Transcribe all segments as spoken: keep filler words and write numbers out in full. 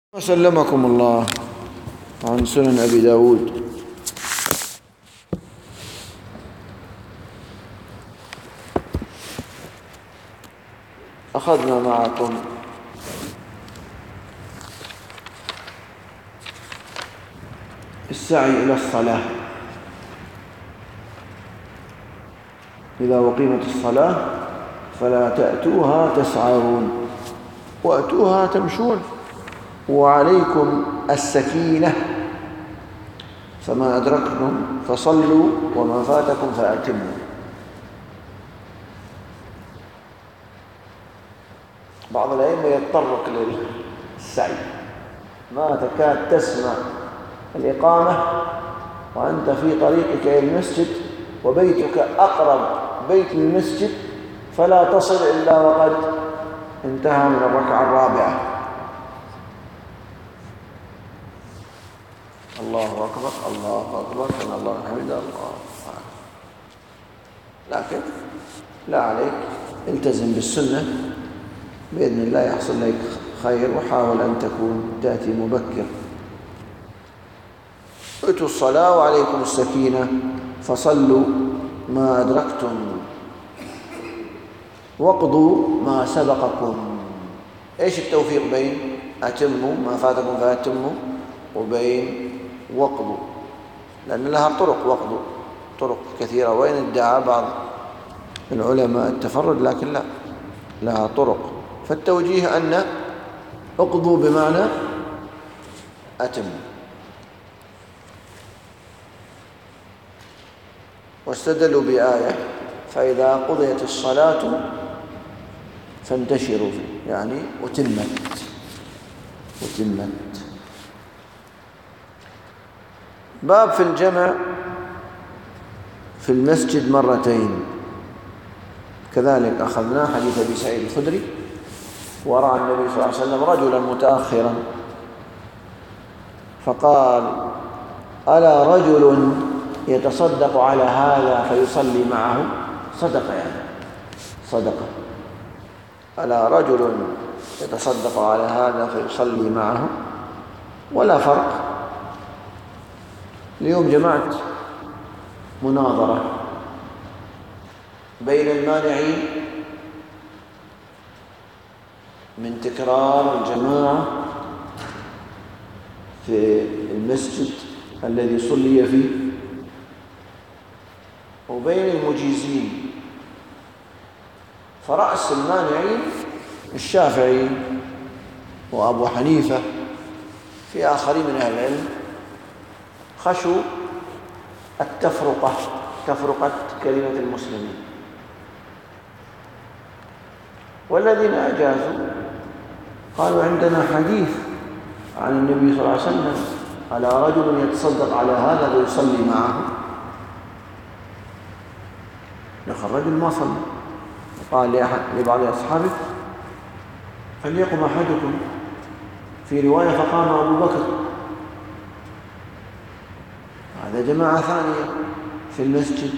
سلمكم الله. عن سنن أبي داود. أخذنا معكم السعي إلى الصلاة. إذا أقيمت الصلاة فلا تأتوها تسعون وأتوها تمشون، وعليكم السكينة، فما أدركتم فصلوا وما فاتكم فأتموا. بعض الأئمة يتطرق للسعي، ما تكاد تسمع الإقامة وأنت في طريقك إلى المسجد وبيتك أقرب بيت للمسجد، فلا تصل إلا وقد انتهى من الركعة الرابعة. الله أكبر الله أكبر سمع الله حمده الله. لكن لا عليك، التزم بالسنة بإذن الله يحصل لك خير، وحاول أن تكون تأتي مبكر. اتوا الصلاة وعليكم السكينة فصلوا ما أدركتم واقضوا ما سبقكم. إيش التوفيق بين أتموا ما فاتكم فأتموا وبين واقضوا؟ لأن لها طرق، واقضوا طرق كثيرة، وإن ادعى بعض العلماء التفرد لكن لا، لها طرق. فالتوجيه أن اقضوا بمعنى أتموا. واستدلوا بآية فإذا قضيت الصلاة فانتشروا فيه، يعني أتمت أتمت. باب في الجمع في المسجد مرتين، كذلك أخذناه حديث أبي سعيد الخدري: ورأى النبي صلى الله عليه وسلم رجلا متأخرا فقال: ألا رجل يتصدق على هذا فيصلي معه؟ صدقة يعني صدقة. ألا رجل يتصدق على هذا فيصلي معه؟ ولا فرق. اليوم جمعت مناظرة بين المانعين من تكرار الجماعة في المسجد الذي صلي فيه وبين المجيزين. فرأس المانعين الشافعي وأبو حنيفة، في آخرين من أهل العلم خشوا التفرقة، تفرقة كلمة المسلمين. والذين أجازوا قالوا: عندنا حديث عن النبي صلى الله عليه وسلم: على رجل يتصدق على هذا ويصلي معه. لكن الرجل ما صلى، قال لأحد لبعض أصحابه: فليقم أحدكم. في رواية: فقام أبو بكر. هذا جماعة ثانية في المسجد.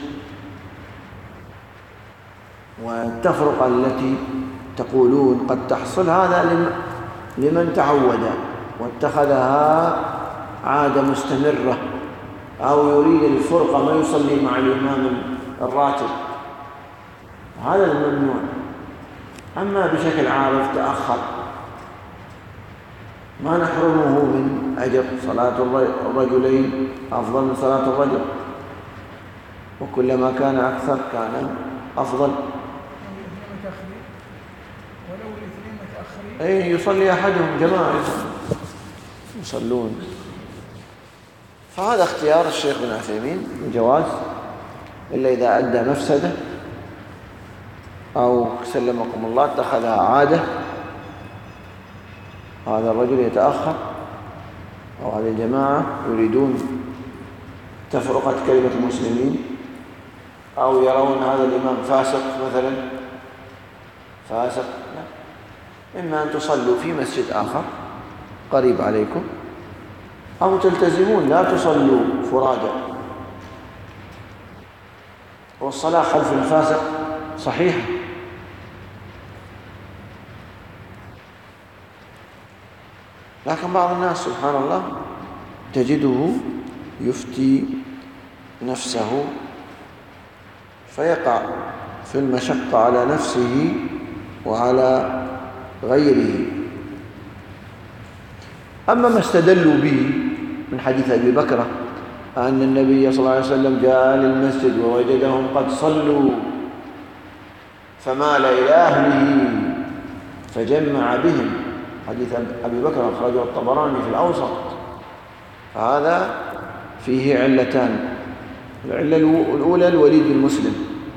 والتفرقة التي تقولون قد تحصل هذا لمن تعود واتخذها عادة مستمرة، أو يريد الفرقة ما يصلي مع الإمام الراتب، هذا الممنوع. أما بشكل عارف تأخر ما نحرمه من أجر. صلاة الرجلين أفضل من صلاة الرجل، وكلما كان أكثر كان أفضل. أي يصلي أحدهم جماعة يصلون. فهذا اختيار الشيخ بن عثيمين الجواز، إلا إذا أدى مفسدة أو سلمكم الله اتخذها عادة. هذا الرجل يتأخر أو هذه الجماعة يريدون تفرقة كلمة المسلمين، أو يرون هذا الإمام فاسق مثلا، فاسق، لا. إما أن تصلوا في مسجد آخر قريب عليكم، أو تلتزمون لا تصلوا فرادى. والصلاة خلف الفاسق صحيحة. لكن بعض الناس سبحان الله تجده يفتي نفسه فيقع في المشقة على نفسه وعلى غيره. أما ما استدلوا به من حديث أبي بكرة أن النبي صلى الله عليه وسلم جاء للمسجد ووجدهم قد صلوا فمال إلى أهله فجمع بهم، حديث أبي بكر أخرجه الطبراني في الأوسط، فهذا فيه علتان. العلة الأولى الوليد بن مسلم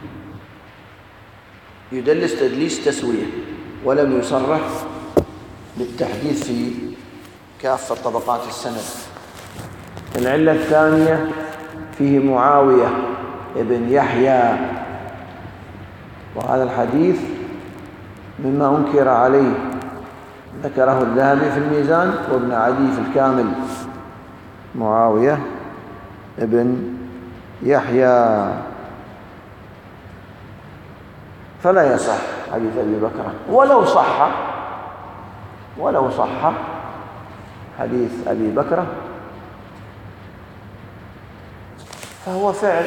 يدلس تدليس تسوية ولم يصرح بالتحديث في كافة طبقات السند. العلة الثانية فيه معاوية ابن يحيى، وهذا الحديث مما أنكر عليه، ذكره الذهبي في الميزان وابن عدي في الكامل. معاوية ابن يحيى فلا يصح حديث أبي بكر، ولو صح ولو صح حديث أبي بكر فهو فعل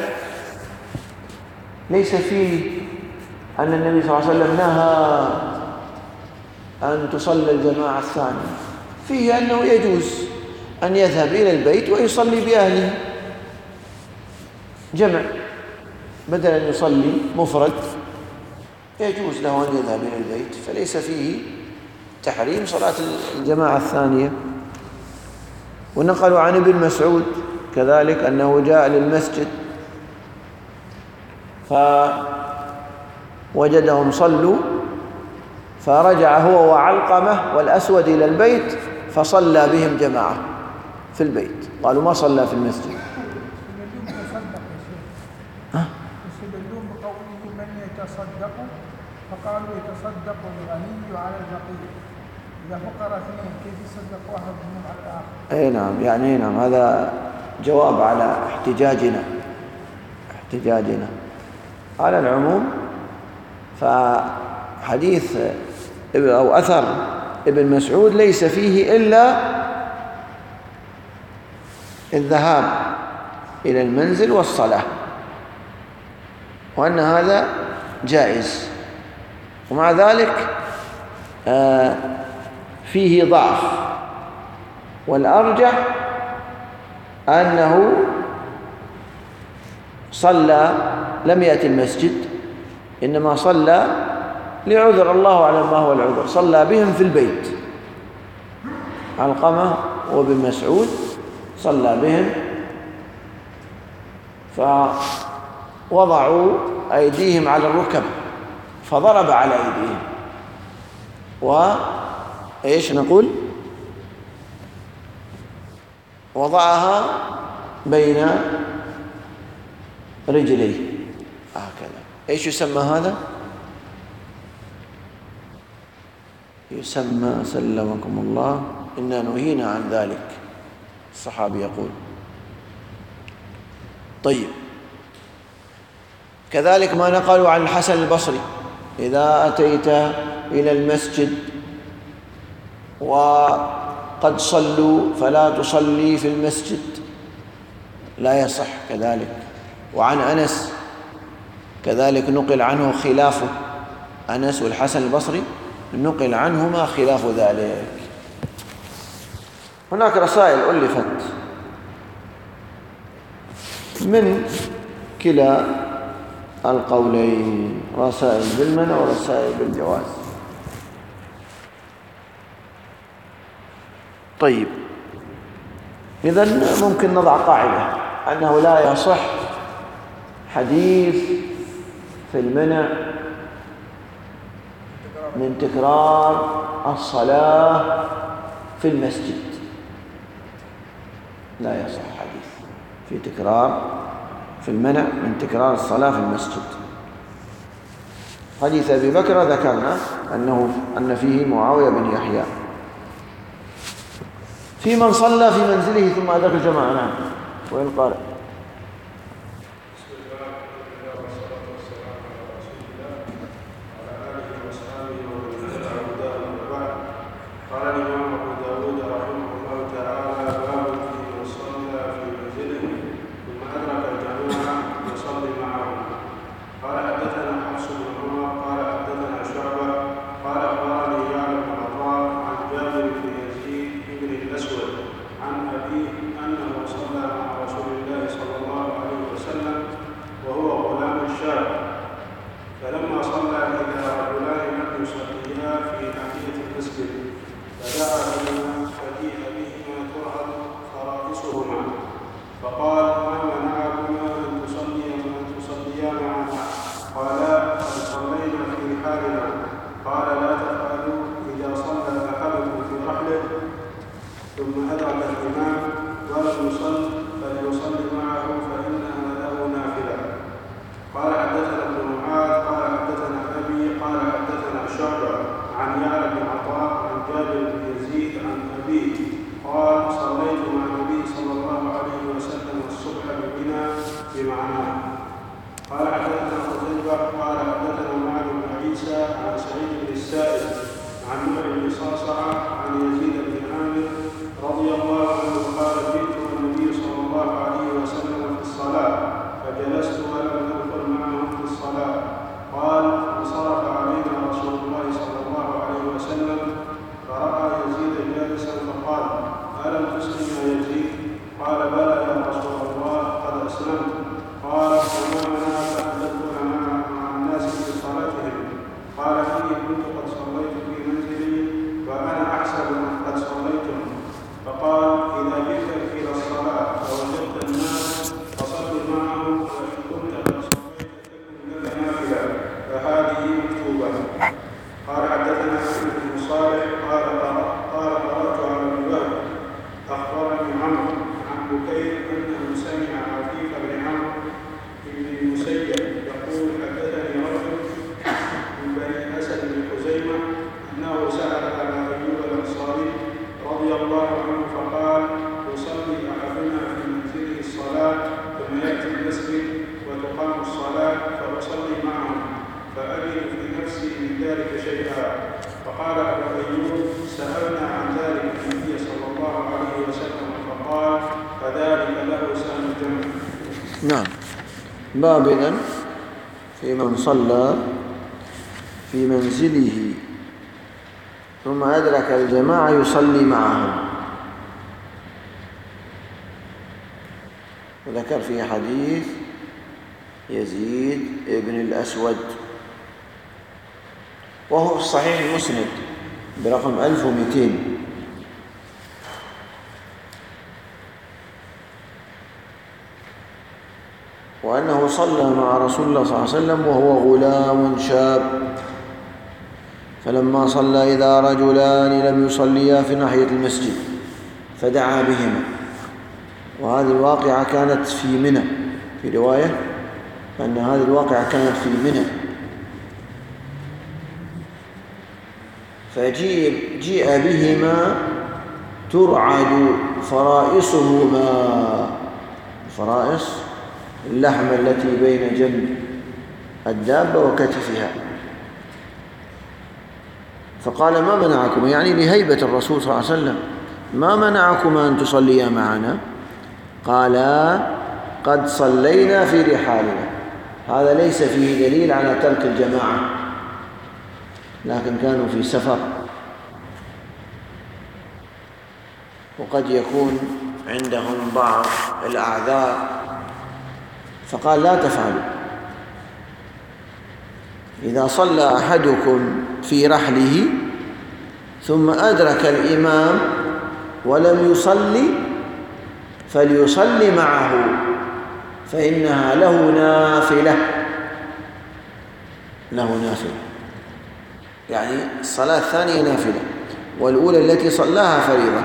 ليس فيه أن النبي صلى الله عليه وسلم نهى أن تصلى الجماعة الثانية، فيه أنه يجوز أن يذهب إلى البيت ويصلي بأهله جمع، بدل أن يصلي مفرد يجوز له أن يذهب إلى البيت، فليس فيه تحريم صلاة الجماعة الثانية. ونقلوا عن ابن مسعود كذلك أنه جاء للمسجد فوجدهم صلوا فرجع هو وعلقمة والأسود إلى البيت فصلى بهم جماعة في البيت، قالوا ما صلى في المسجد. يستدلون بقوله من يتصدق، فقالوا يتصدق الغني على الفقير، إذا فقر اثنين كيف يصدق واحد منهم على الآخر؟ أي نعم، يعني نعم، هذا جواب على احتجاجنا احتجاجنا على العموم. فحديث أو أثر ابن مسعود ليس فيه إلا الذهاب إلى المنزل والصلاة، وأن هذا جائز، ومع ذلك فيه ضعف، والأرجح أنه صلى لم يأتي المسجد، إنما صلى لعذر، الله أعلم ما هو العذر، صلى بهم في البيت. علقمة وابن مسعود صلى بهم فوضعوا أيديهم على الركب فضرب على أيديهم، وإيش نقول وضعها بين رجليه هكذا. إيش يسمى هذا؟ يسمى سلمكم الله إنا نهينا عن ذلك، الصحابي يقول. طيب، كذلك ما نقلوا عن الحسن البصري: إذا أتيت إلى المسجد وقد صلوا فلا تصلي في المسجد، لا يصح كذلك. وعن أنس كذلك نقل عنه خلافه، أنس والحسن البصري نقل عنهما خلاف ذلك. هناك رسائل ألفت من كلا القولين، رسائل بالمنع ورسائل بالجواز. طيب، إذن ممكن نضع قاعدة أنه لا يصح حديث في المنع من تكرار الصلاة في المسجد، لا يصح حديث في تكرار في المنع من تكرار الصلاة في المسجد. حديث أبي بكر ذكرنا أنه أن فيه معاوية بن يحيى. في من صلى في منزله ثم أدرك الجماعة. نعم، وين قال؟ قال الإمام أبو داود رحمه ثم أدرك الإمام ولم يصل فليصلي معه فإنها له نافلة. قال حدثنا ابن معاذ قال حدثنا أبي قال حدثنا شعبة عن يعلى بن عطاء عن جابر بن يزيد عن أبيه قال صليت مع النبي صلى الله عليه وسلم الصبح بمنى بمعناه. قال حدثنا قتيبة قال حدثنا معاذ بن عيسى عن سعيد بن السائب عن نوح بن صعصعة عن يزيد بن عامر رضي الله عنه قال جئت النبي صلى الله عليه وسلم في الصلاة فجلست ولم ندخل معهم في الصلاة. قال انصرف علينا رسول الله صلى الله عليه وسلم فرأى يزيد جالسا فقال ألم تسلم يا يزيد؟ قال بلى يا رسول الله قد أسلمت. قال وما منعك أن تدخل مع الناس في صلاتهم؟ قال إني كنت قد صليت في منزلي وأنا أحسب أن قد صليتم. فقال إذا جئت إلى الصلاة فوجدت الناس فصل معهم وإن كنت قد صليت تكن لك نافلة فهذه مكتوبة. قال حدثنا أحمد بن صالح قال قال قرأت على ابن وهب أخبرني عمرو عن بكير أنه سمع عفيف بن عمرو بن المسيب يقول حدثني رجل من بني أسد بن خزيمة أنه سأل على أيوب الأنصاري رضي الله عنه فقال يصلي أحدنا في منزله الصلاة ثم يأتي المسجد وتقام الصلاة فأصلي معهم فأجد في نفسي من ذلك شيئا. فقال أبو أيوب سألنا عن ذلك النبي صلى الله عليه وسلم فقال فذلك له سهم الجنة. نعم. باب إذن في من صلى في منزله ثم أدرك الجماعة يصلي معهم. وذكر في حديث يزيد ابن الأسود وهو في الصحيح المسند برقم ألف ومئتين. وأنه صلى مع رسول الله صلى الله عليه وسلم وهو غلام شاب، فلما صلى إذا رجلان لم يصليا في ناحية المسجد فدعا بهما. وهذه الواقعة كانت في منى، في رواية أن هذه الواقعة كانت في منى. فجيء جيء بهما ترعد فرائصهما، فرائص اللحم التي بين جنب الدابة وكتفها. فقال ما منعكم، يعني لهيبة الرسول صلى الله عليه وسلم، ما منعكما أن تصليا معنا؟ قالا قد صلينا في رحالنا. هذا ليس فيه دليل على ترك الجماعة، لكن كانوا في سفر وقد يكون عندهم بعض الأعذار، فقال لا تفعلوا. إذا صلى أحدكم في رحله ثم أدرك الإمام ولم يصلي فليصلي معه فإنها له نافلة، له نافلة، يعني الصلاة الثانية نافلة والأولى التي صلاها فريضة.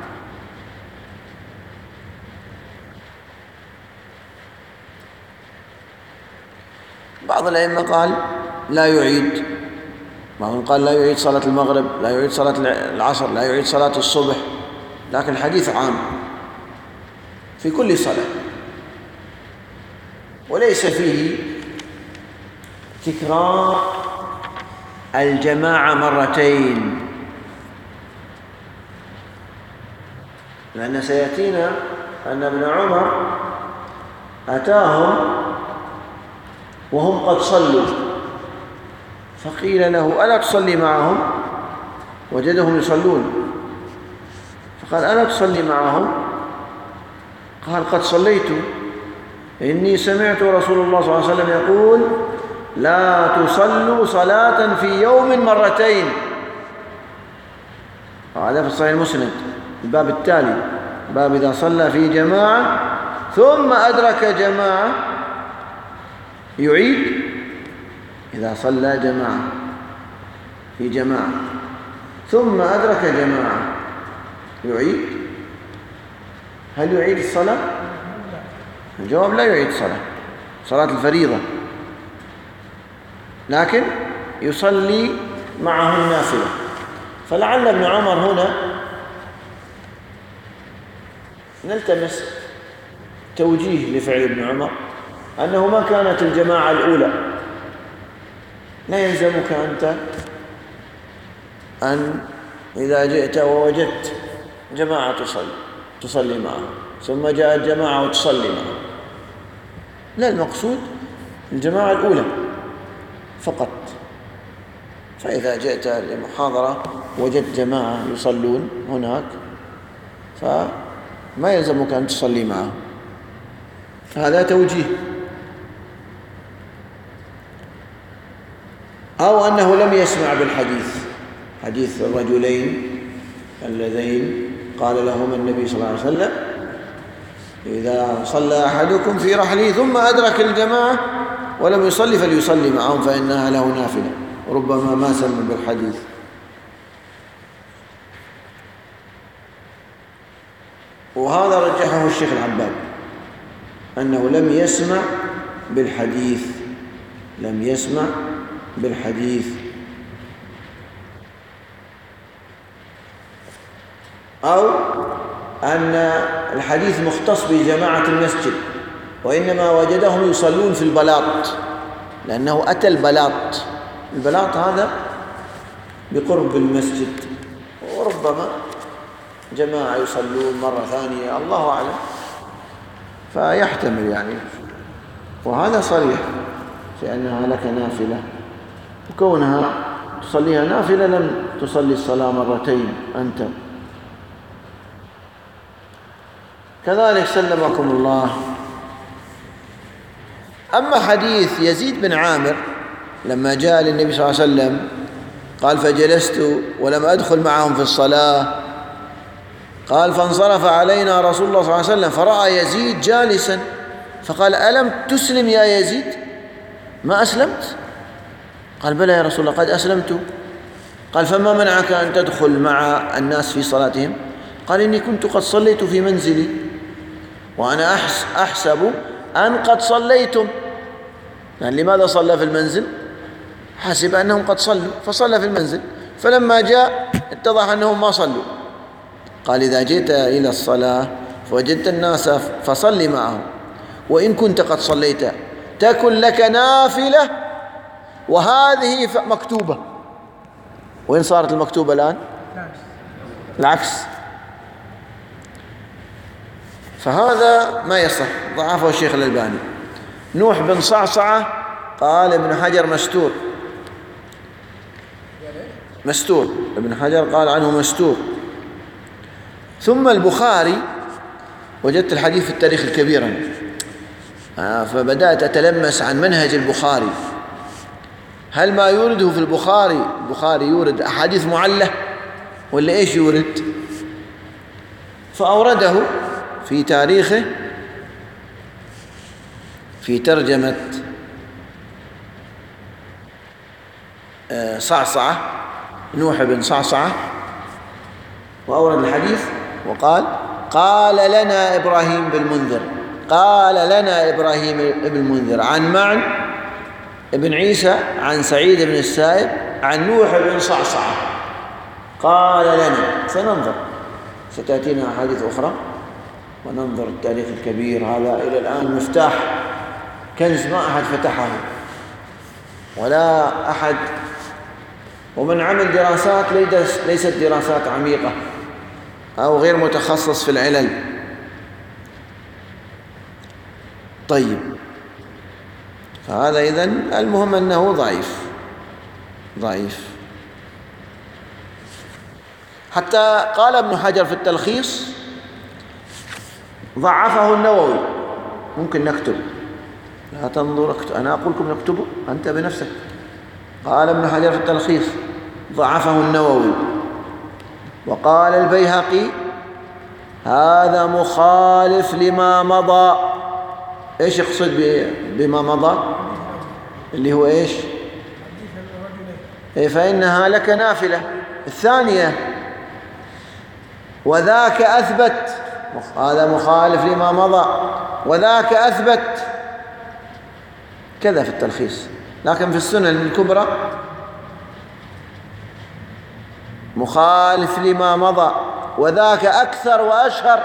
بعض الأئمة قال لا يعيد، بعضهم قال لا يعيد صلاة المغرب، لا يعيد صلاة العصر، لا يعيد صلاة الصبح، لكن الحديث عام في كل صلاة وليس فيه تكرار الجماعة مرتين، لأن سيأتينا أن ابن عمر أتاهم وهم قد صلوا فقيل له ألا تصلي معهم؟ وجدهم يصلون فقال ألا تصلي معهم؟ قال قد صليت، إني سمعت رسول الله صلى الله عليه وسلم يقول لا تصلوا صلاة في يوم مرتين. هذا في الصحيح المسند الباب التالي، باب إذا صلى في جماعة ثم أدرك جماعة يعيد. إذا صلى جماعة في جماعة ثم أدرك جماعة يعيد؟ هل يعيد الصلاة؟ الجواب لا يعيد الصلاة، صلاة الفريضة، لكن يصلي معه النافلة. فلعل ابن عمر هنا نلتمس توجيه لفعل ابن عمر، أنه ما كانت الجماعة الأولى، لا يلزمك أنت أن إذا جئت ووجدت جماعة تصلي تصلي معه، ثم جاءت جماعة وتصلي معه، لا، المقصود الجماعة الأولى فقط. فإذا جئت لمحاضرة وجدت جماعة يصلون هناك فما يلزمك أن تصلي معه. هذا توجيه. أو أنه لم يسمع بالحديث، حديث الرجلين اللذين قال لهما النبي صلى الله عليه وسلم: إذا صلى أحدكم في رحله ثم أدرك الجماعة ولم يصلي فليصلي معهم فإنها له نافلة. ربما ما سمع بالحديث. وهذا رجحه الشيخ العباد، أنه لم يسمع بالحديث، لم يسمع بالحديث. أو أن الحديث مختص بجماعة المسجد، وإنما وجدهم يصلون في البلاط، لأنه أتى البلاط. البلاط هذا بقرب المسجد، وربما جماعة يصلون مرة ثانية، الله أعلم، فيحتمل يعني. وهذا صريح في أنها لك نافلة، وكونها تصليها نافلة لم تصلي الصلاة مرتين أنت. كذلك سلمكم الله. أما حديث يزيد بن عامر لما جاء للنبي صلى الله عليه وسلم قال: فجلست ولم أدخل معهم في الصلاة، قال: فانصرف علينا رسول الله صلى الله عليه وسلم فرأى يزيد جالسا فقال: ألم تسلم يا يزيد؟ ما أسلمت؟ قال: بلى يا رسول الله قد أسلمت. قال: فما منعك أن تدخل مع الناس في صلاتهم؟ قال: إني كنت قد صليت في منزلي وأنا أحسب أن قد صليتم. يعني لماذا صلى في المنزل؟ حسب أنهم قد صلوا فصلى في المنزل، فلما جاء اتضح أنهم ما صلوا. قال: إذا جئت إلى الصلاة فوجدت الناس فصلي معهم، وإن كنت قد صليت تكن لك نافلة وهذه مكتوبة. وين صارت المكتوبة الآن؟ العكس. فهذا ما يصح، ضعفه الشيخ الألباني. نوح بن صعصعة قال ابن حجر مستور، مستور، ابن حجر قال عنه مستور. ثم البخاري وجدت الحديث في التاريخ الكبير، فبدأت أتلمس عن منهج البخاري. هل ما يورده في البخاري، البخاري يورد أحاديث معلة ولا إيش يورد؟ فأورده في تاريخه في ترجمة صعصعة، نوح بن صعصعة، وأورد الحديث وقال: قال لنا إبراهيم بن المنذر، قال لنا إبراهيم بن المنذر عن معن بن عيسى عن سعيد بن السائب عن نوح بن صعصعة قال لنا. سننظر، ستأتينا أحاديث أخرى وننظر التاريخ الكبير. هذا إلى الآن مفتاح كنز ما أحد فتحه ولا أحد، ومن عمل دراسات ليست دراسات عميقة أو غير متخصص في العلل. طيب، فهذا إذن المهم أنه ضعيف ضعيف. حتى قال ابن حجر في التلخيص ضعفه النووي. ممكن نكتب، لا تنظر اكتب. أنا أقول لكم نكتبه أنت بنفسك. قال ابن حجر في التلخيص ضعفه النووي. وقال البيهقي هذا مخالف لما مضى. إيش يقصد بما مضى؟ اللي هو إيش؟ إيه، فإنها لك نافلة. الثانية وذاك أثبت، هذا مخالف لما مضى، وذاك أثبت، كذا في التلخيص. لكن في السنن الكبرى مخالف لما مضى، وذاك أكثر وأشهر.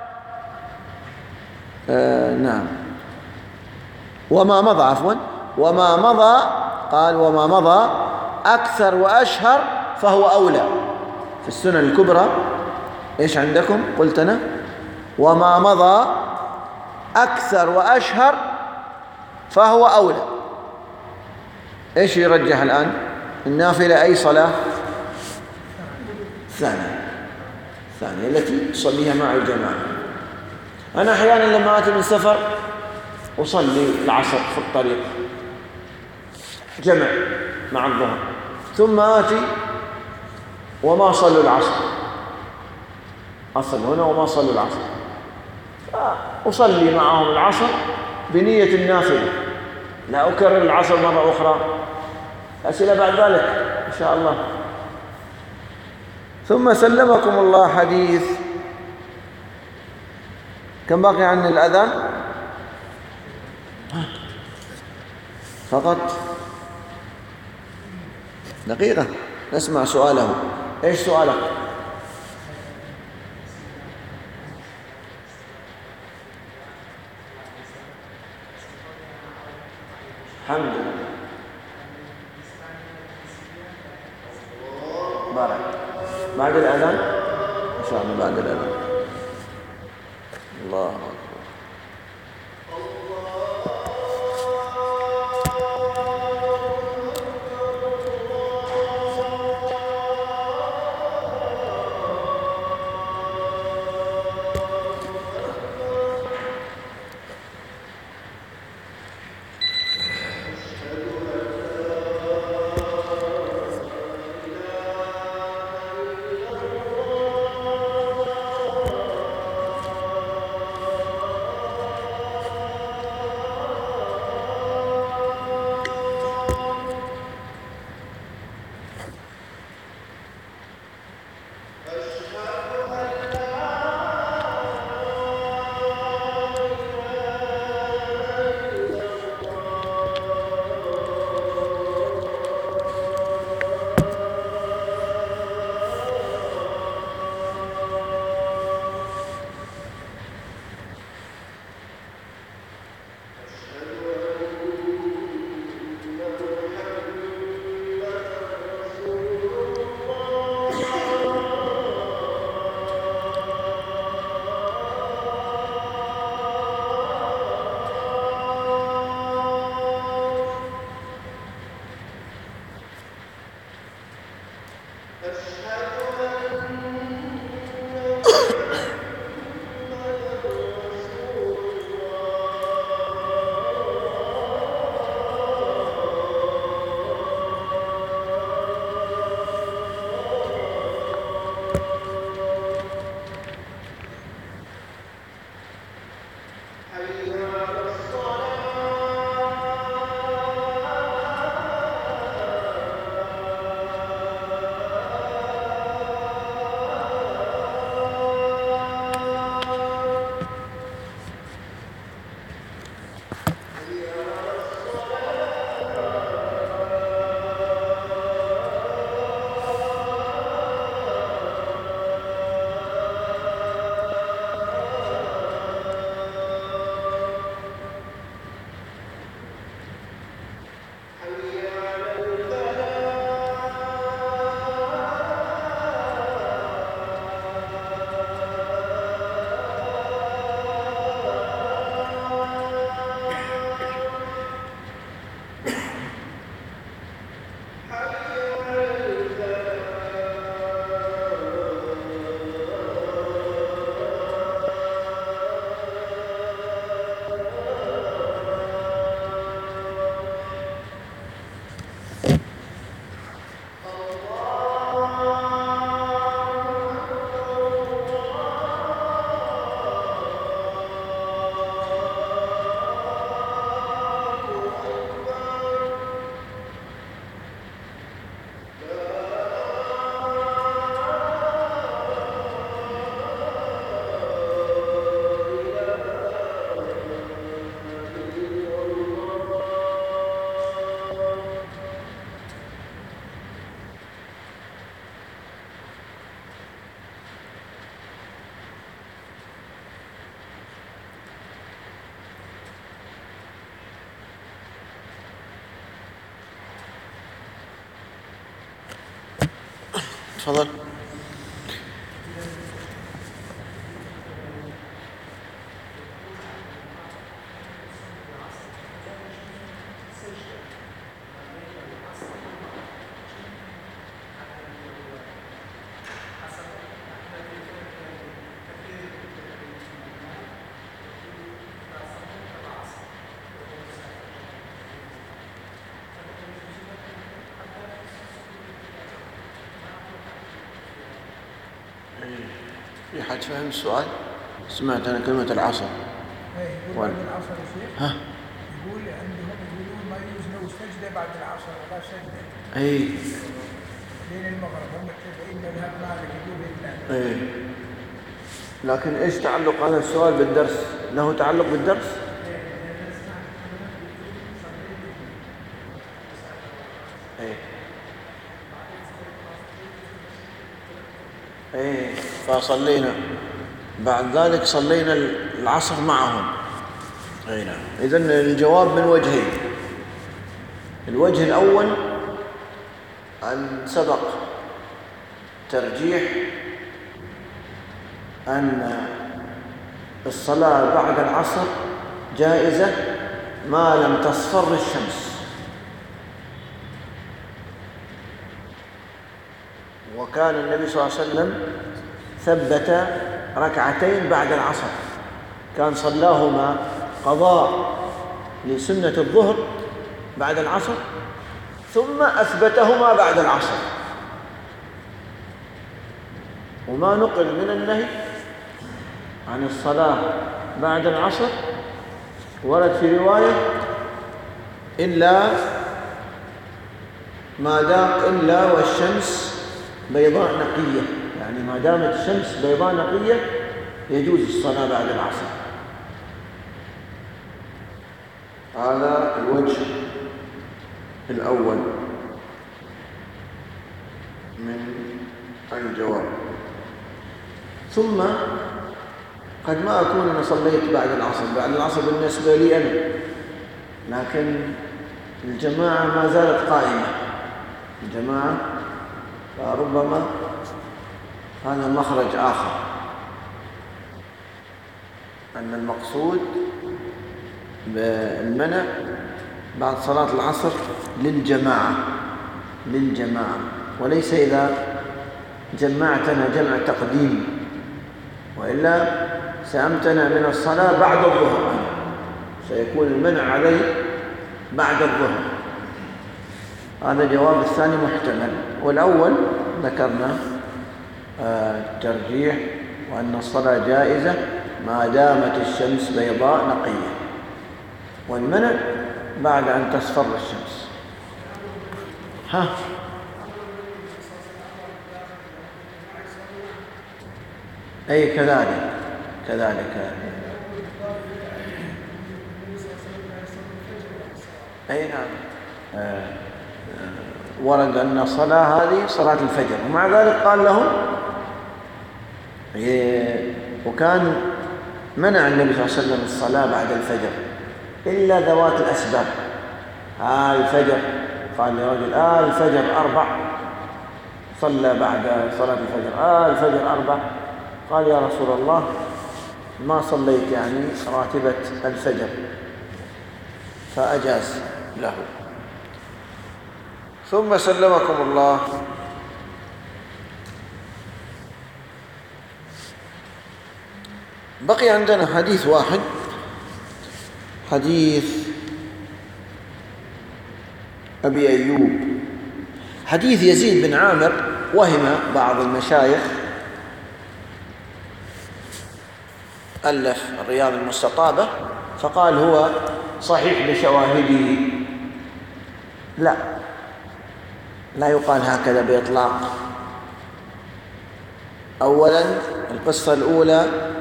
آه نعم، وما مضى، عفوا، وما مضى، قال وما مضى أكثر وأشهر فهو أولى. في السنن الكبرى إيش عندكم؟ قلت أنا وما مضى أكثر وأشهر فهو أولى. إيش يرجح الآن؟ النافلة أي صلاة؟ الثانية، الثانية التي تصليها مع الجماعة. أنا أحيانا لما آتي من سفر أصلي العصر في الطريق جمع مع الظهر، ثم آتي وما صلوا العصر، أصل هنا وما صلوا العصر، أصلي معهم العصر بنية النافلة، لا أكرر العصر مرة أخرى. أسئلة بعد ذلك إن شاء الله. ثم سلمكم الله حديث، كم باقي عن الأذان؟ فقط دقيقة نسمع سؤاله. إيش سؤالك؟ الحمد لله. بارك. بعد الأذان إن شاء الله، بعد الأذان. الله أكبر. تفضل. في حد فهم السؤال؟ سمعت أنا كلمة العصر. ايه يقول بعد العصر يا شيخ. ها؟ يقول عندهم يقولون ما يجوز له سجدة بعد العصر ولا سجدة. اي. لين المغرب هم متبعين مذهب مالك يقول اثنان. اي. لكن ايش تعلق هذا السؤال بالدرس؟ له تعلق بالدرس؟ اي. ايه فصلينا بعد ذلك صلينا العصر معهم. اي نعم. اذن الجواب من وجهين. الوجه الاول ان سبق ترجيح ان الصلاة بعد العصر جائزة ما لم تصفر الشمس، وكان النبي صلى الله عليه وسلم ثبت ركعتين بعد العصر، كان صلاهما قضاء لسنة الظهر بعد العصر ثم أثبتهما بعد العصر، وما نقل من النهي عن الصلاة بعد العصر ورد في رواية إلا ما دام إلا والشمس بيضاء نقية، يعني ما دامت الشمس بيضاء نقية يجوز الصلاة بعد العصر. هذا الوجه الأول من الجواب. ثم قد ما أكون أنا صليت بعد العصر، بعد العصر بالنسبة لي أنا، لكن الجماعة ما زالت قائمة، الجماعة، فربما هذا مخرج آخر، أن المقصود بالمنع بعد صلاة العصر للجماعة للجماعة وليس إذا جمعتنا جمع تقديم، وإلا سأمتنع من الصلاة بعد الظهر، سيكون المنع علي بعد الظهر. هذا جواب الثاني محتمل، والأول ذكرنا الترجيح وأن الصلاة جائزة ما دامت الشمس بيضاء نقية، والمنع بعد أن تصفر الشمس. ها أي كذلك كذلك أي نعم. آه ورد أن الصلاة هذه صلاة الفجر، ومع ذلك قال لهم، وكان منع النبي صلى الله عليه وسلم الصلاة بعد الفجر إلا ذوات الأسباب. آه الفجر، قال لرجل آه الفجر أربع، صلى بعد صلاة الفجر آه الفجر أربع، قال يا رسول الله ما صليت يعني راتبة الفجر، فأجاز له. ثم سلمكم الله بقي عندنا حديث واحد، حديث أبي أيوب، حديث يزيد بن عامر. وهم بعض المشايخ ألف الرياض المستطابة فقال هو صحيح بشواهده. لا، لا يقال هكذا بإطلاق. أولا القصة الأولى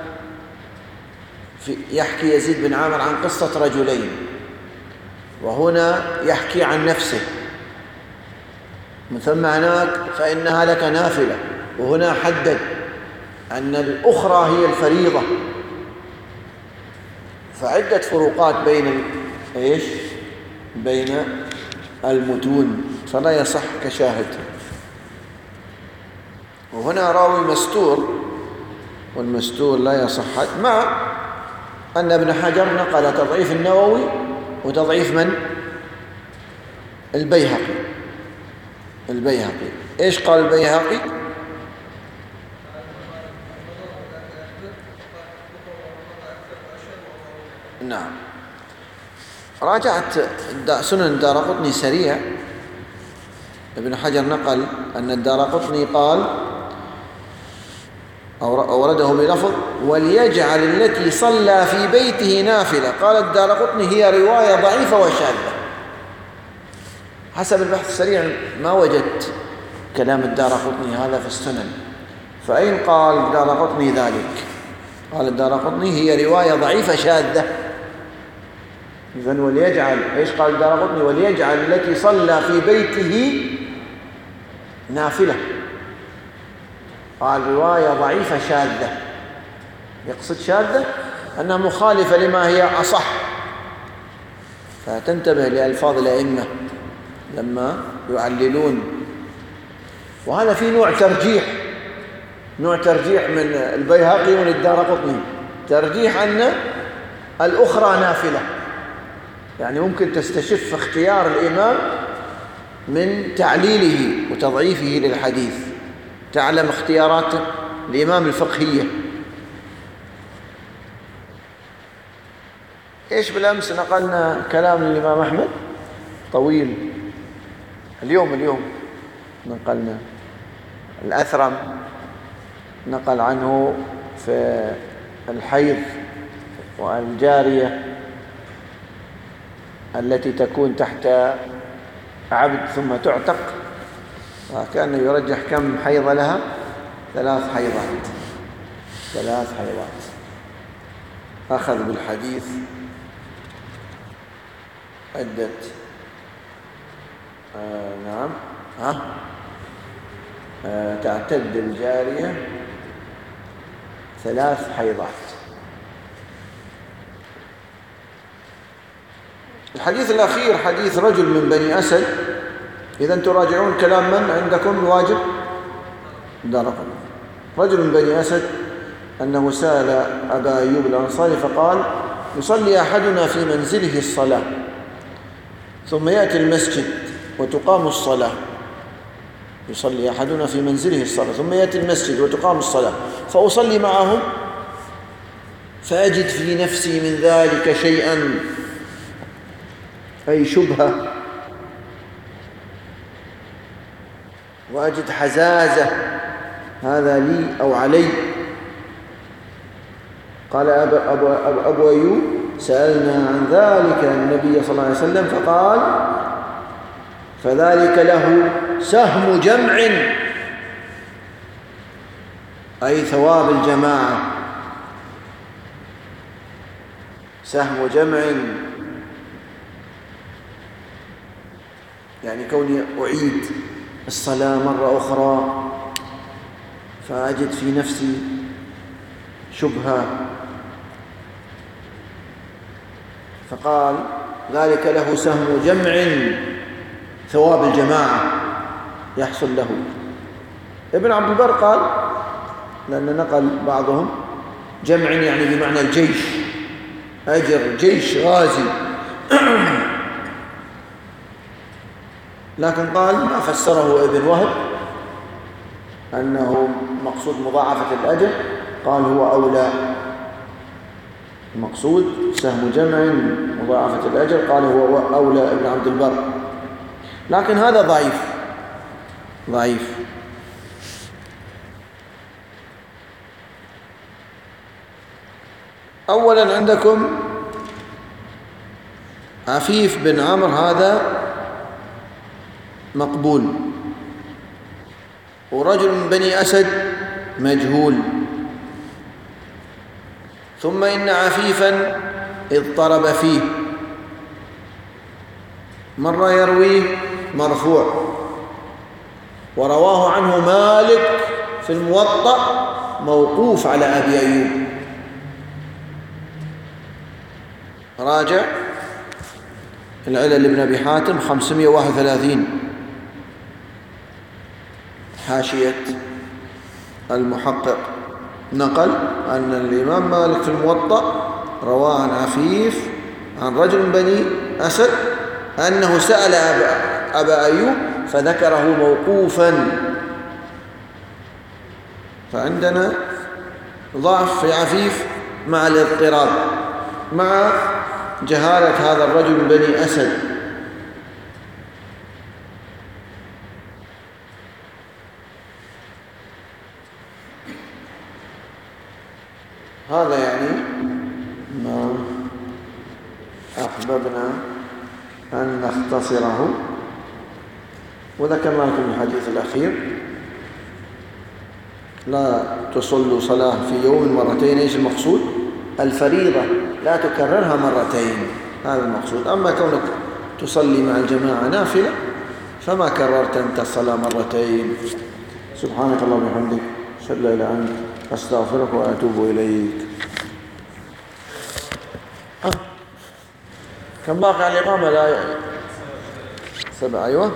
في يحكي يزيد بن عامر عن قصة رجلين، وهنا يحكي عن نفسه، من ثم هناك فإنها لك نافلة، وهنا حدد أن الأخرى هي الفريضة، فعدة فروقات بين إيش؟ بين المتون، فلا يصح كشاهد. وهنا راوي مستور، والمستور لا يصح، مع أن ابن حجر نقل تضعيف النووي وتضعيف من؟ البيهقي. البيهقي إيش قال البيهقي؟ نعم، راجعت سنن الدارقطني سريع. ابن حجر نقل أن الدارقطني قال أورده بلفظ وليجعل التي صلى في بيته نافلة. قال الدارقطني هي رواية ضعيفة وشاذة. حسب البحث السريع ما وجدت كلام الدارقطني هذا في السنن، فأين قال الدارقطني ذلك؟ قال الدارقطني هي رواية ضعيفة شاذة. إذن وليجعل إيش قال الدارقطني؟ وليجعل التي صلى في بيته نافلة. قال رواية ضعيفة شاذة، يقصد شاذة أنها مخالفة لما هي أصح. فتنتبه لألفاظ الأئمة لما يعللون. وهذا في نوع ترجيح، نوع ترجيح من البيهقي ومن الدارقطني، ترجيح أن الأخرى نافلة. يعني ممكن تستشف اختيار الإمام من تعليله وتضعيفه للحديث، تعلم اختيارات الإمام الفقهية. إيش بالأمس نقلنا كلام الإمام أحمد طويل، اليوم اليوم نقلنا الأثرم نقل عنه في الحيض والجارية التي تكون تحت عبد ثم تعتق، وكان يرجح كم حيض لها؟ ثلاث حيضات ثلاث حيضات أخذ بالحديث عدة آه نعم ها آه تعتد الجارية ثلاث حيضات. الحديث الأخير حديث رجل من بني أسد. إذن تراجعون كلام من عندكم الواجب؟ دارقطني. رجل من بني أسد أنه سأل أبا أيوب الأنصاري فقال يصلي أحدنا في منزله الصلاة ثم يأتي المسجد وتقام الصلاة يصلي أحدنا في منزله الصلاة ثم يأتي المسجد وتقام الصلاة فأصلي معهم فأجد في نفسي من ذلك شيئا، أي شبهة، وأجد حزازة، هذا لي أو علي. قال أبو, أبو, أبو, أبو أيوب سألنا عن ذلك النبي صلى الله عليه وسلم فقال فذلك له سهم جمع، أي ثواب الجماعة، سهم جمع، يعني كوني أعيد الصلاة مرة أخرى فأجد في نفسي شبهة، فقال ذلك له سهم جمع، ثواب الجماعة يحصل له. ابن عبد البر قال لأن نقل بعضهم جمع يعني بمعنى الجيش، أجر جيش غازي لكن قال ما فسره ابن وهب أنه مقصود مضاعفة الأجر، قال هو أولى، المقصود سهم جمع مضاعفة الأجر، قال هو أولى ابن عبد البر، لكن هذا ضعيف ضعيف. أولا عندكم عفيف بن عمرو هذا مقبول، ورجل من بني أسد مجهول، ثم إن عفيفا اضطرب فيه، مرة يرويه مرفوع ورواه عنه مالك في الموطأ موقوف على أبي أيوب. راجع العلل لابن أبي حاتم خمسمائة وواحد وثلاثين حاشية المحقق نقل أن الإمام مالك في الموطأ رواه عن عفيف عن رجل من بني أسد أنه سأل أبا, أبا أيوب فذكره موقوفا. فعندنا ضعف في عفيف مع الاضطراب مع جهالة هذا الرجل من بني أسد. هذا يعني ما أحببنا أن نختصره، وذكرنا لكم الحديث الأخير لا تصلوا صلاة في يوم مرتين. إيش المقصود؟ الفريضة لا تكررها مرتين، هذا المقصود. أما كونك تصلي مع الجماعة نافلة فما كررت أنت الصلاة مرتين. سبحانك اللهم وبحمدك أشهد أن لا إله إلا أنت أستغفرك وأتوب إليك. آه. كم باقي على الإقامة؟ لا سبع. أيوة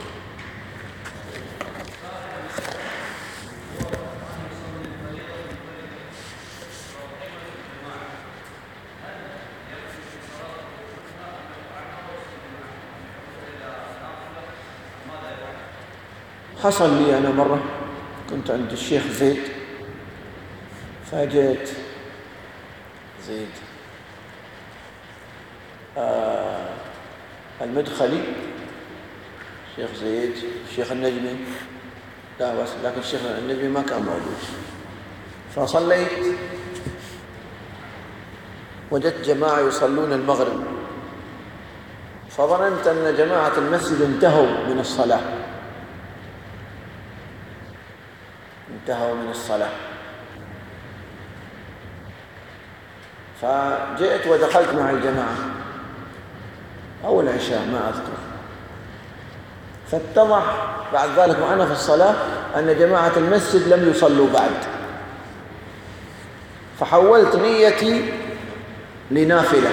حصل لي أنا مرة كنت عند الشيخ زيد، فجيت زيد آه المدخلي، الشيخ زيد، الشيخ النجمي، لا بس لكن الشيخ النجمي ما كان موجود. فصليت وجدت جماعة يصلون المغرب، فظننت أن جماعة المسجد انتهوا من الصلاة انتهوا من الصلاة فجئت ودخلت مع الجماعة أول عشاء ما أذكر. فاتضح بعد ذلك وأنا في الصلاة أن جماعة المسجد لم يصلوا بعد، فحولت نيتي لنافلة،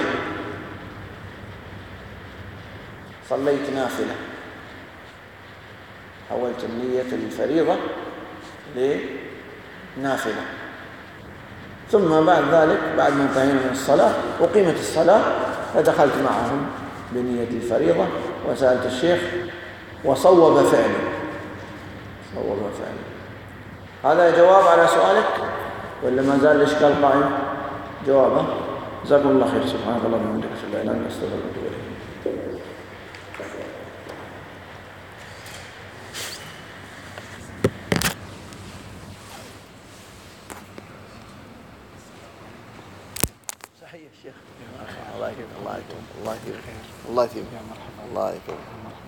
صليت نافلة، حولت النية الفريضة لنافلة. ثم بعد ذلك بعد ما انتهينا من الصلاة أقيمت الصلاة فدخلت معهم بنية الفريضة وسألت الشيخ وصوب فعلي صوب فعلي. هذا جواب على سؤالك ولا ما زال الإشكال قائم؟ جوابه. جزاكم الله خير. سبحانك اللهم وبحمدك أشهد أن لا إله إلا أنت أستغفرك وأتوب إليك. صحيح الشيخ. الله يكرمك الله يكرمك الله يكرمك الله يكرمك الله يكرمك.